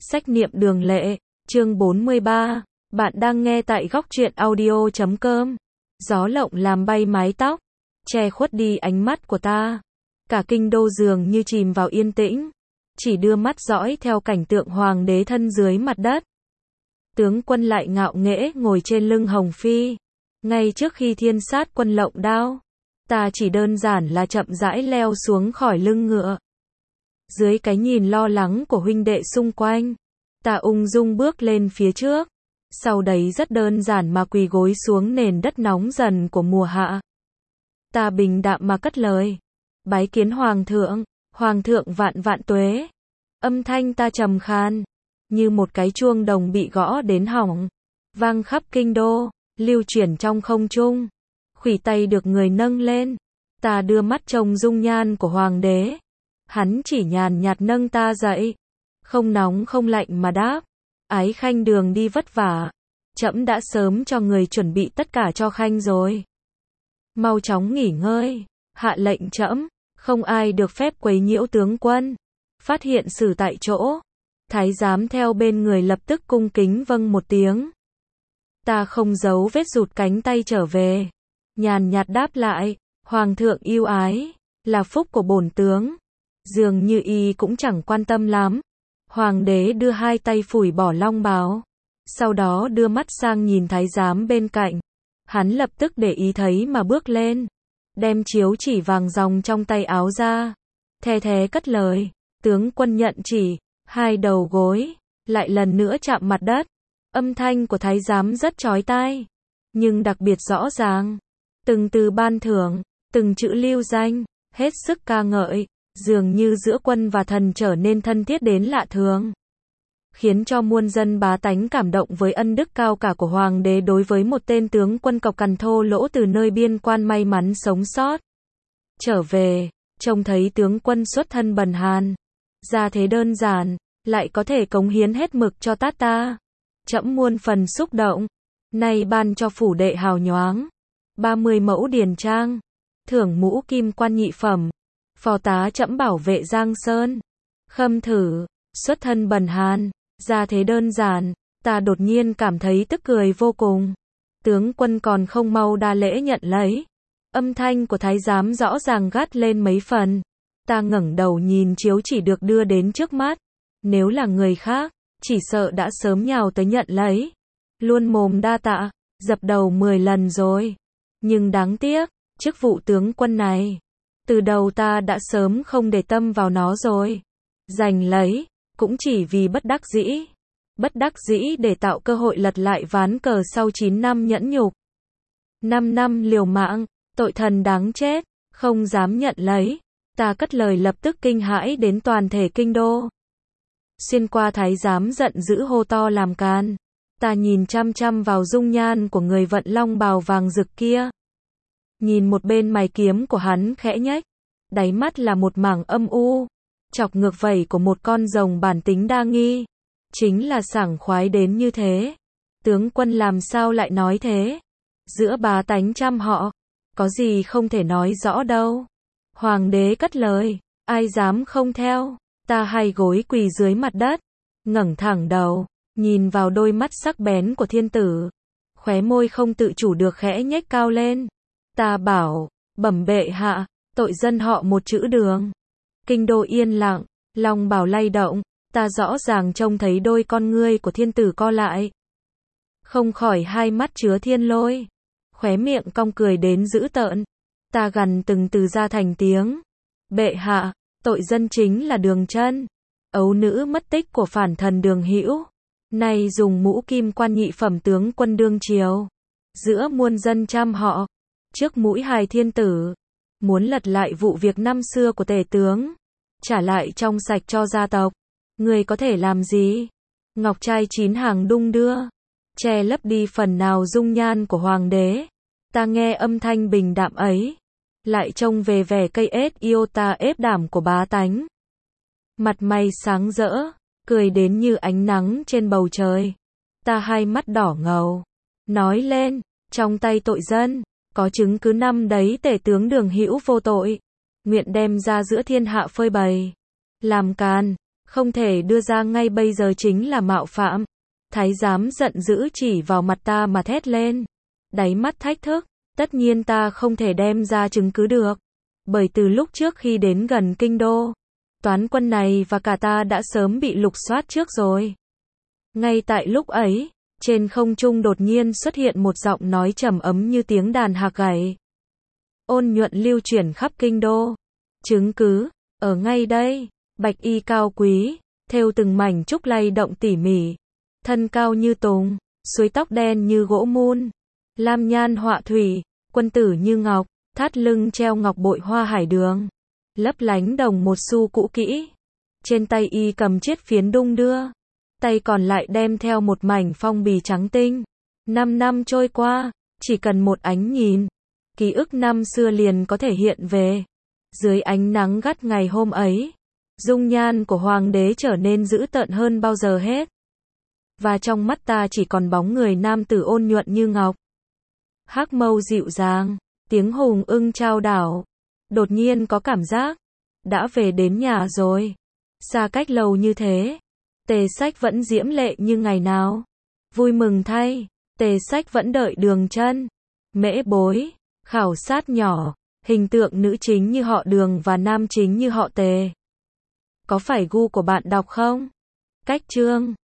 Sách niệm đường lệ, chương 43. Bạn đang nghe tại góc truyện audio.com. Gió lộng làm bay mái tóc, che khuất đi ánh mắt của ta. Cả kinh đô dường như chìm vào yên tĩnh, chỉ đưa mắt dõi theo cảnh tượng hoàng đế thân dưới mặt đất. Tướng quân lại ngạo nghễ ngồi trên lưng Hồng Phi. Ngay trước khi thiên sát quân lộng đao, ta chỉ đơn giản là chậm rãi leo xuống khỏi lưng ngựa. Dưới cái nhìn lo lắng của huynh đệ xung quanh, ta ung dung bước lên phía trước. Sau đấy rất đơn giản mà quỳ gối xuống nền đất nóng dần của mùa hạ. Ta bình đạm mà cất lời. Bái kiến Hoàng thượng vạn vạn tuế. Âm thanh ta trầm khan, như một cái chuông đồng bị gõ đến hỏng, vang khắp kinh đô, lưu chuyển trong không trung. Khuỷu tay được người nâng lên, ta đưa mắt trông dung nhan của hoàng đế. Hắn chỉ nhàn nhạt nâng ta dậy, không nóng không lạnh mà đáp: Ái khanh đường đi vất vả, trẫm đã sớm cho người chuẩn bị tất cả cho khanh rồi. Mau chóng nghỉ ngơi, hạ lệnh trẫm, không ai được phép quấy nhiễu tướng quân. Phát hiện xử tại chỗ, thái giám theo bên người lập tức cung kính vâng một tiếng. Ta không giấu vết rụt cánh tay trở về, nhàn nhạt đáp lại: Hoàng thượng yêu ái, là phúc của bổn tướng. Dường như y cũng chẳng quan tâm lắm. Hoàng đế đưa hai tay phủi bỏ long bào, sau đó đưa mắt sang nhìn thái giám bên cạnh. Hắn lập tức để ý thấy mà bước lên, đem chiếu chỉ vàng ròng trong tay áo ra, the thé cất lời. Tướng quân nhận chỉ. Hai đầu gối lại lần nữa chạm mặt đất. Âm thanh của thái giám rất chói tai, nhưng đặc biệt rõ ràng. Từng từ ban thưởng, từng chữ lưu danh, hết sức ca ngợi, dường như giữa quân và thần trở nên thân thiết đến lạ thường, khiến cho muôn dân bá tánh cảm động với ân đức cao cả của hoàng đế đối với một tên tướng quân cọc cằn thô lỗ từ nơi biên quan may mắn sống sót trở về. Trông thấy tướng quân xuất thân bần hàn, ra thế đơn giản, lại có thể cống hiến hết mực cho ta, trẫm muôn phần xúc động. Nay ban cho phủ đệ hào nhoáng 30 mẫu điền trang, thưởng mũ kim quan nhị phẩm, phò tá trẫm bảo vệ Giang Sơn. Khâm thử, xuất thân bần hàn, ra thế đơn giản, ta đột nhiên cảm thấy tức cười vô cùng. Tướng quân còn không mau đa lễ nhận lấy. Âm thanh của thái giám rõ ràng gắt lên mấy phần. Ta ngẩng đầu nhìn chiếu chỉ được đưa đến trước mắt. Nếu là người khác, chỉ sợ đã sớm nhào tới nhận lấy. Luôn mồm đa tạ, dập đầu 10 lần rồi. Nhưng đáng tiếc, chức vụ tướng quân này, từ đầu ta đã sớm không để tâm vào nó rồi. Giành lấy, cũng chỉ vì bất đắc dĩ. Bất đắc dĩ để tạo cơ hội lật lại ván cờ sau 9 năm nhẫn nhục. 5 năm liều mạng, tội thần đáng chết, không dám nhận lấy. Ta cất lời lập tức kinh hãi đến toàn thể kinh đô. Xuyên qua thái giám giận dữ hô to làm càn. Ta nhìn chăm chăm vào dung nhan của người vận long bào vàng rực kia. Nhìn một bên mày kiếm của hắn khẽ nhếch, đáy mắt là một mảng âm u, chọc ngược vảy của một con rồng bản tính đa nghi. Chính là sảng khoái đến như thế. Tướng quân làm sao lại nói thế? Giữa bá tánh trăm họ, có gì không thể nói rõ đâu. Hoàng đế cất lời, ai dám không theo. Ta hai gối quỳ dưới mặt đất, ngẩng thẳng đầu, nhìn vào đôi mắt sắc bén của thiên tử. Khóe môi không tự chủ được khẽ nhếch cao lên. Ta bảo, bẩm bệ hạ, tội dân họ một chữ đường. Kinh đô yên lặng, long bào lay động, ta rõ ràng trông thấy đôi con ngươi của thiên tử co lại. Không khỏi hai mắt chứa thiên lôi, khóe miệng cong cười đến dữ tợn. Ta gằn từng từ ra thành tiếng. Bệ hạ, tội dân chính là Đường Chân, ấu nữ mất tích của phản thần Đường Hữu. Nay dùng mũ kim quan nhị phẩm tướng quân đương triều, giữa muôn dân trăm họ, trước mũi hài thiên tử, muốn lật lại vụ việc năm xưa của tể tướng, trả lại trong sạch cho gia tộc. Người có thể làm gì? Ngọc trai 9 hàng đung đưa, che lấp đi phần nào dung nhan của hoàng đế. Ta nghe âm thanh bình đạm ấy, lại trông về vẻ cây ết iota ép đảm của bá tánh. Mặt mày sáng rỡ, cười đến như ánh nắng trên bầu trời. Ta hai mắt đỏ ngầu, nói lên, trong tay tội dân, có chứng cứ năm đấy tể tướng Đường Hữu vô tội, nguyện đem ra giữa thiên hạ phơi bày. Làm càn, Không thể đưa ra ngay bây giờ chính là mạo phạm. Thái giám giận dữ chỉ vào mặt ta mà thét lên. Đáy mắt thách thức, tất nhiên ta không thể đem ra chứng cứ được. Bởi từ lúc trước khi đến gần kinh đô, toán quân này và cả ta đã sớm bị lục soát trước rồi. Ngay tại lúc ấy, trên không trung đột nhiên xuất hiện một giọng nói trầm ấm như tiếng đàn hạc gảy. Ôn nhuận lưu chuyển khắp kinh đô. Chứng cứ, ở ngay đây, bạch y cao quý, thêu từng mảnh trúc lay động tỉ mỉ. Thân cao như tùng, suối tóc đen như gỗ mun. Lam nhan họa thủy, quân tử như ngọc, thắt lưng treo ngọc bội hoa hải đường. Lấp lánh đồng một xu cũ kỹ. Trên tay y cầm chiếc phiến đung đưa. Tay còn lại đem theo một mảnh phong bì trắng tinh. 5 năm trôi qua, chỉ cần một ánh nhìn, ký ức năm xưa liền có thể hiện về. Dưới ánh nắng gắt ngày hôm ấy, dung nhan của hoàng đế trở nên dữ tợn hơn bao giờ hết. Và trong mắt ta chỉ còn bóng người nam tử ôn nhuận như ngọc. Hắc mâu dịu dàng, tiếng hùng ưng trao đảo. Đột nhiên có cảm giác, đã về đến nhà rồi. Xa cách lâu như thế, Tề Sách vẫn diễm lệ như ngày nào. Vui mừng thay, Tề Sách vẫn đợi Đường Chân. Mễ Bối, khảo sát nhỏ, hình tượng nữ chính như họ Đường và nam chính như họ Tề. Có phải gu của bạn đọc không? Cách chương